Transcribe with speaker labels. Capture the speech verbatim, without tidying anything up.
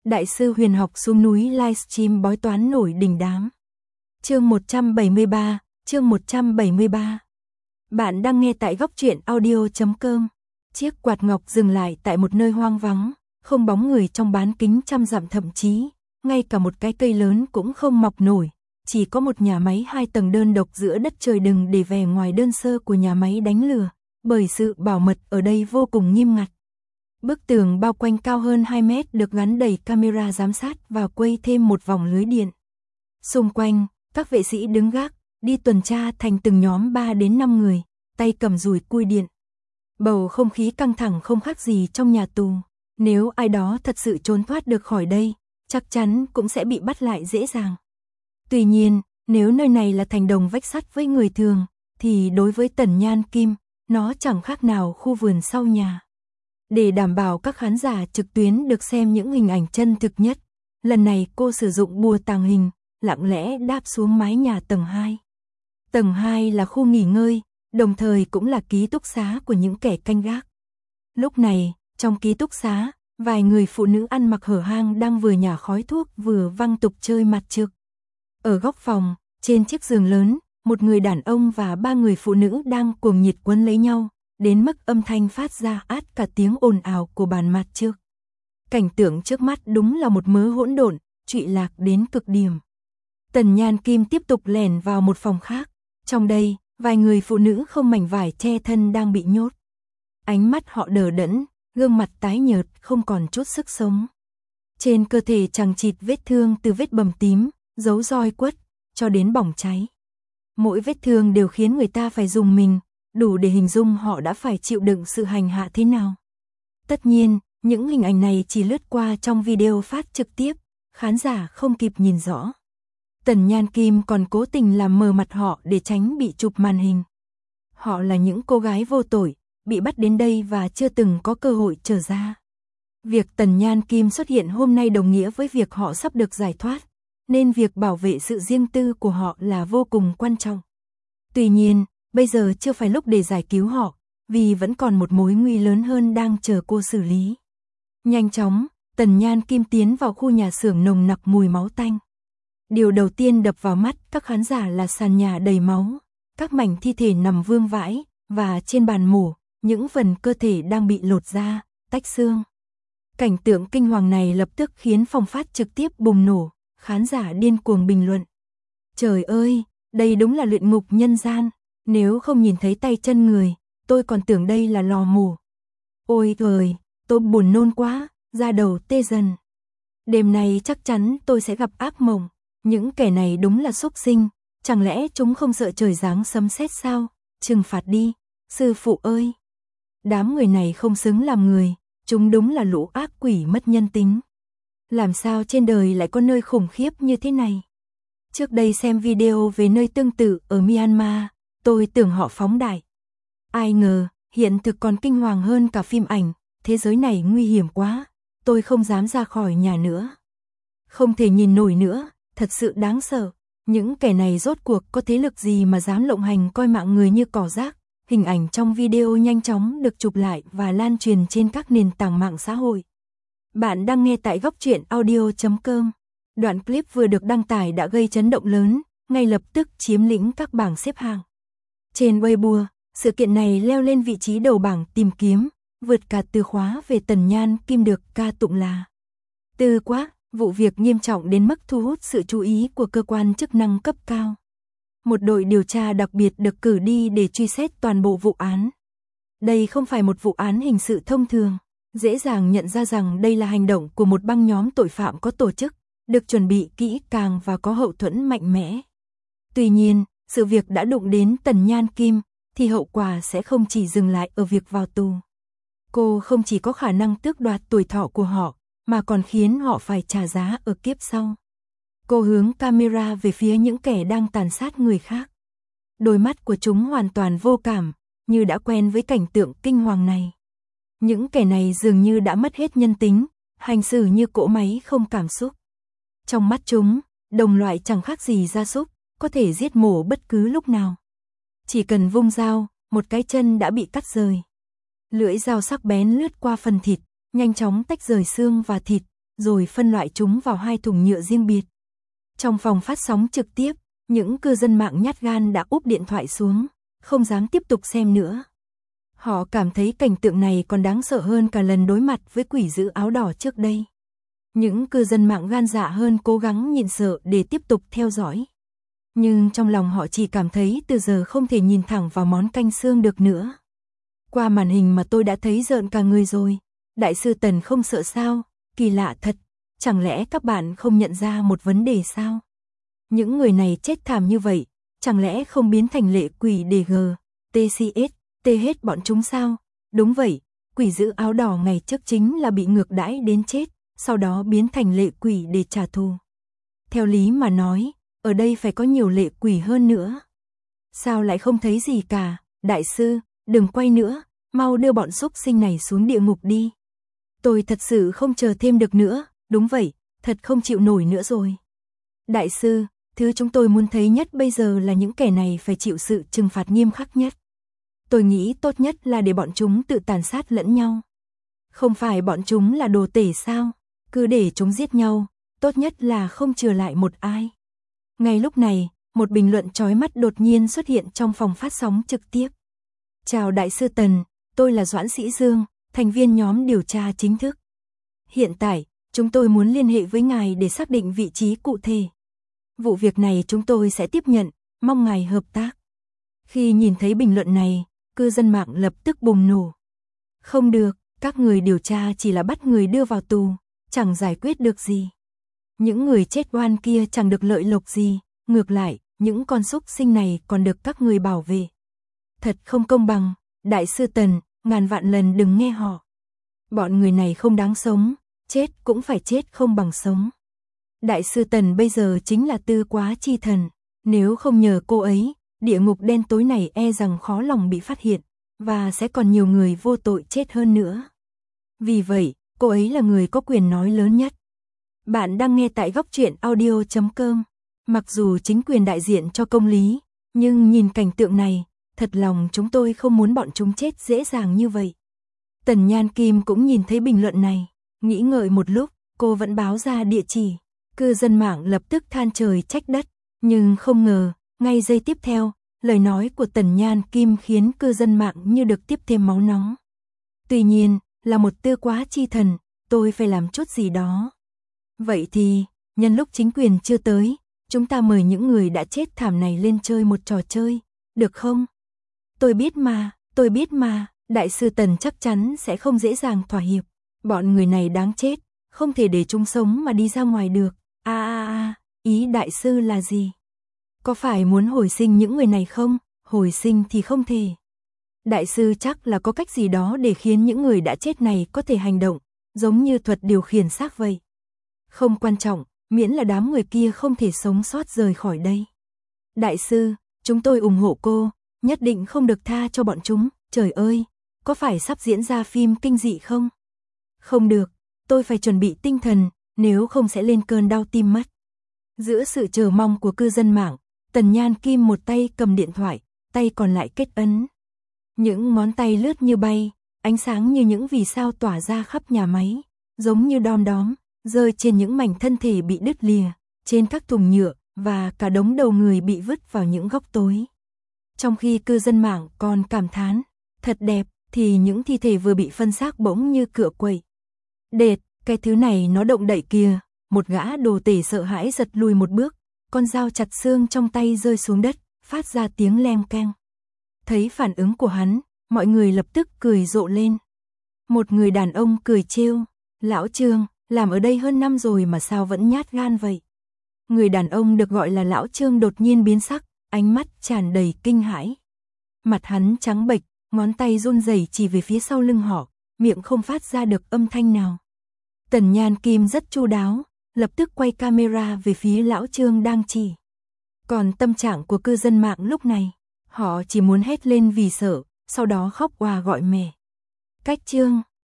Speaker 1: Đại sư huyền học xuống núi livestream bói toán nổi đình đám. Chương một trăm bảy mươi ba, chương một trăm bảy mươi ba. Bạn đang nghe tại góc truyện audio chấm com. Chiếc quạt ngọc dừng lại tại một nơi hoang vắng, không bóng người trong bán kính trăm dặm, thậm chí ngay cả một cái cây lớn cũng không mọc nổi, chỉ có một nhà máy hai tầng đơn độc giữa đất trời, đừng để vẻ ngoài đơn sơ của nhà máy đánh lừa, bởi sự bảo mật ở đây vô cùng nghiêm ngặt. Bức tường bao quanh cao hơn hai mét được gắn đầy camera giám sát và quây thêm một vòng lưới điện. Xung quanh, các vệ sĩ đứng gác, đi tuần tra thành từng nhóm ba đến năm người, tay cầm dùi cui điện. Bầu không khí căng thẳng không khác gì trong nhà tù. Nếu ai đó thật sự trốn thoát được khỏi đây, chắc chắn cũng sẽ bị bắt lại dễ dàng. Tuy nhiên, nếu nơi này là thành đồng vách sắt với người thường, thì đối với Tần Nhan Kim, nó chẳng khác nào khu vườn sau nhà. Để đảm bảo các khán giả trực tuyến được xem những hình ảnh chân thực nhất, lần này cô sử dụng bùa tàng hình, lặng lẽ đáp xuống mái nhà tầng hai. Tầng hai là khu nghỉ ngơi, đồng thời cũng là ký túc xá của những kẻ canh gác. Lúc này, trong ký túc xá, vài người phụ nữ ăn mặc hở hang đang vừa nhả khói thuốc vừa văng tục chơi mặt trược. Ở góc phòng, trên chiếc giường lớn, một người đàn ông và ba người phụ nữ đang cuồng nhiệt quấn lấy nhau, đến mức âm thanh phát ra át cả tiếng ồn ào của bàn mặt trược. Cảnh tượng trước mắt đúng là một mớ hỗn độn, trụy lạc đến cực điểm. Tần Nhan Kim tiếp tục lẻn vào một phòng khác. Trong đây, vài người phụ nữ không mảnh vải che thân đang bị nhốt. Ánh mắt họ đờ đẫn, gương mặt tái nhợt, không còn chút sức sống. Trên cơ thể chằng chịt vết thương, từ vết bầm tím, dấu roi quất, cho đến bỏng cháy. Mỗi vết thương đều khiến người ta phải rùng mình, đủ để hình dung họ đã phải chịu đựng sự hành hạ thế nào. Tất nhiên, những hình ảnh này chỉ lướt qua trong video phát trực tiếp, khán giả không kịp nhìn rõ. Tần Nhan Kim còn cố tình làm mờ mặt họ để tránh bị chụp màn hình. Họ là những cô gái vô tội, bị bắt đến đây và chưa từng có cơ hội trở ra. Việc Tần Nhan Kim xuất hiện hôm nay đồng nghĩa với việc họ sắp được giải thoát, nên việc bảo vệ sự riêng tư của họ là vô cùng quan trọng. Tuy nhiên, bây giờ chưa phải lúc để giải cứu họ, vì vẫn còn một mối nguy lớn hơn đang chờ cô xử lý. Nhanh chóng, Tần Nhan Kim tiến vào khu nhà xưởng nồng nặc mùi máu tanh. Điều đầu tiên đập vào mắt các khán giả là sàn nhà đầy máu, các mảnh thi thể nằm vương vãi, và trên bàn mổ, những phần cơ thể đang bị lột ra, tách xương. Cảnh tượng kinh hoàng này lập tức khiến phòng phát trực tiếp bùng nổ, khán giả điên cuồng bình luận. Trời ơi, đây đúng là luyện ngục nhân gian, nếu không nhìn thấy tay chân người, tôi còn tưởng đây là lò mổ. Ôi trời, tôi buồn nôn quá, da đầu tê dần. Đêm nay chắc chắn tôi sẽ gặp ác mộng. Những kẻ này đúng là súc sinh, chẳng lẽ chúng không sợ trời giáng sấm sét sao? Trừng phạt đi, sư phụ ơi. Đám người này không xứng làm người, chúng đúng là lũ ác quỷ mất nhân tính. Làm sao trên đời lại có nơi khủng khiếp như thế này? Trước đây xem video về nơi tương tự ở Myanmar, tôi tưởng họ phóng đại. Ai ngờ, hiện thực còn kinh hoàng hơn cả phim ảnh, thế giới này nguy hiểm quá, tôi không dám ra khỏi nhà nữa. Không thể nhìn nổi nữa. Thật sự đáng sợ, những kẻ này rốt cuộc có thế lực gì mà dám lộng hành coi mạng người như cỏ rác. Hình ảnh trong video nhanh chóng được chụp lại và lan truyền trên các nền tảng mạng xã hội. Bạn đang nghe tại góc truyện audio chấm com. Đoạn clip vừa được đăng tải đã gây chấn động lớn, ngay lập tức chiếm lĩnh các bảng xếp hạng. Trên Weibo, sự kiện này leo lên vị trí đầu bảng tìm kiếm, vượt cả từ khóa về Tần Nhan Kim được ca tụng là Tư quá. Vụ việc nghiêm trọng đến mức thu hút sự chú ý của cơ quan chức năng cấp cao. Một đội điều tra đặc biệt được cử đi để truy xét toàn bộ vụ án. Đây không phải một vụ án hình sự thông thường, dễ dàng nhận ra rằng đây là hành động của một băng nhóm tội phạm có tổ chức, được chuẩn bị kỹ càng và có hậu thuẫn mạnh mẽ. Tuy nhiên, sự việc đã đụng đến Tần Nhan Kim, thì hậu quả sẽ không chỉ dừng lại ở việc vào tù. Cô không chỉ có khả năng tước đoạt tuổi thọ của họ, mà còn khiến họ phải trả giá ở kiếp sau. Cô hướng camera về phía những kẻ đang tàn sát người khác. Đôi mắt của chúng hoàn toàn vô cảm, như đã quen với cảnh tượng kinh hoàng này. Những kẻ này dường như đã mất hết nhân tính, hành xử như cỗ máy không cảm xúc. Trong mắt chúng, đồng loại chẳng khác gì gia súc, có thể giết mổ bất cứ lúc nào. Chỉ cần vung dao, một cái chân đã bị cắt rời. Lưỡi dao sắc bén lướt qua phần thịt, nhanh chóng tách rời xương và thịt, rồi phân loại chúng vào hai thùng nhựa riêng biệt. Trong phòng phát sóng trực tiếp, những cư dân mạng nhát gan đã úp điện thoại xuống, không dám tiếp tục xem nữa. Họ cảm thấy cảnh tượng này còn đáng sợ hơn cả lần đối mặt với quỷ dữ áo đỏ trước đây. Những cư dân mạng gan dạ hơn cố gắng nhịn sợ để tiếp tục theo dõi. Nhưng trong lòng họ chỉ cảm thấy từ giờ không thể nhìn thẳng vào món canh xương được nữa. Qua màn hình mà tôi đã thấy rợn cả người rồi. Đại sư Tần không sợ sao? Kỳ lạ thật. Chẳng lẽ các bạn không nhận ra một vấn đề sao? Những người này chết thảm như vậy, chẳng lẽ không biến thành lệ quỷ để gờ, tê xê ét, tê hết bọn chúng sao? Đúng vậy, quỷ dữ áo đỏ ngày trước chính là bị ngược đãi đến chết, sau đó biến thành lệ quỷ để trả thù. Theo lý mà nói, ở đây phải có nhiều lệ quỷ hơn nữa. Sao lại không thấy gì cả? Đại sư, đừng quay nữa, mau đưa bọn xúc sinh này xuống địa ngục đi. Tôi thật sự không chờ thêm được nữa, đúng vậy, thật không chịu nổi nữa rồi. Đại sư, thứ chúng tôi muốn thấy nhất bây giờ là những kẻ này phải chịu sự trừng phạt nghiêm khắc nhất. Tôi nghĩ tốt nhất là để bọn chúng tự tàn sát lẫn nhau. Không phải bọn chúng là đồ tể sao? Cứ để chúng giết nhau, tốt nhất là không chừa lại một ai. Ngay lúc này, một bình luận chói mắt đột nhiên xuất hiện trong phòng phát sóng trực tiếp. Chào Đại sư Tần, tôi là Doãn Sĩ Dương, thành viên nhóm điều tra chính thức. Hiện tại, chúng tôi muốn liên hệ với ngài để xác định vị trí cụ thể. Vụ việc này chúng tôi sẽ tiếp nhận, mong ngài hợp tác. Khi nhìn thấy bình luận này, cư dân mạng lập tức bùng nổ. Không được, các người điều tra chỉ là bắt người đưa vào tù, chẳng giải quyết được gì. Những người chết oan kia chẳng được lợi lộc gì, ngược lại, những con súc sinh này còn được các người bảo vệ. Thật không công bằng, Đại sư Tần, ngàn vạn lần đừng nghe họ. Bọn người này không đáng sống, chết cũng phải chết không bằng sống. Đại sư Tần bây giờ chính là Tư Quá Chi Thần, nếu không nhờ cô ấy, địa ngục đen tối này e rằng khó lòng bị phát hiện, và sẽ còn nhiều người vô tội chết hơn nữa. Vì vậy, cô ấy là người có quyền nói lớn nhất. Bạn đang nghe tại góc truyện audio chấm com. Mặc dù chính quyền đại diện cho công lý, nhưng nhìn cảnh tượng này, thật lòng chúng tôi không muốn bọn chúng chết dễ dàng như vậy. Tần Nhan Kim cũng nhìn thấy bình luận này, nghĩ ngợi một lúc, cô vẫn báo ra địa chỉ. Cư dân mạng lập tức than trời trách đất, nhưng không ngờ, ngay giây tiếp theo, lời nói của Tần Nhan Kim khiến cư dân mạng như được tiếp thêm máu nóng. Tuy nhiên, là một Tư Quá Chi Thần, tôi phải làm chút gì đó. Vậy thì, nhân lúc chính quyền chưa tới, chúng ta mời những người đã chết thảm này lên chơi một trò chơi, được không? Tôi biết mà, tôi biết mà, Đại sư Tần chắc chắn sẽ không dễ dàng thỏa hiệp. Bọn người này đáng chết, không thể để chúng sống mà đi ra ngoài được. A a a, ý đại sư là gì? Có phải muốn hồi sinh những người này không? Hồi sinh thì không thể. Đại sư chắc là có cách gì đó để khiến những người đã chết này có thể hành động, giống như thuật điều khiển xác vậy. Không quan trọng, miễn là đám người kia không thể sống sót rời khỏi đây. Đại sư, chúng tôi ủng hộ cô, nhất định không được tha cho bọn chúng. Trời ơi, có phải sắp diễn ra phim kinh dị không? Không được, tôi phải chuẩn bị tinh thần, nếu không sẽ lên cơn đau tim mất. Giữa sự chờ mong của cư dân mạng, Tần Nhan Kim một tay cầm điện thoại, tay còn lại kết ấn. Những ngón tay lướt như bay, ánh sáng như những vì sao tỏa ra khắp nhà máy, giống như đom đóm, rơi trên những mảnh thân thể bị đứt lìa, trên các thùng nhựa, và cả đống đầu người bị vứt vào những góc tối. Trong khi cư dân mạng còn cảm thán, thật đẹp, thì những thi thể vừa bị phân xác bỗng như cựa quậy. Đệt, cái thứ này nó động đậy kìa, một gã đồ tể sợ hãi giật lùi một bước, con dao chặt xương trong tay rơi xuống đất, phát ra tiếng leng keng. Thấy phản ứng của hắn, mọi người lập tức cười rộ lên. Một người đàn ông cười trêu, lão Trương, làm ở đây hơn năm rồi mà sao vẫn nhát gan vậy? Người đàn ông được gọi là lão Trương đột nhiên biến sắc, ánh mắt tràn đầy kinh hãi. Mặt hắn trắng bệch, ngón tay run rẩy chỉ về phía sau lưng họ, miệng không phát ra được âm thanh nào. Tần Nhan Kim rất chu đáo, lập tức quay camera về phía lão Trương đang chỉ. Còn tâm trạng của cư dân mạng lúc này, họ chỉ muốn hét lên vì sợ, sau đó khóc òa gọi mẹ. Cách Trương,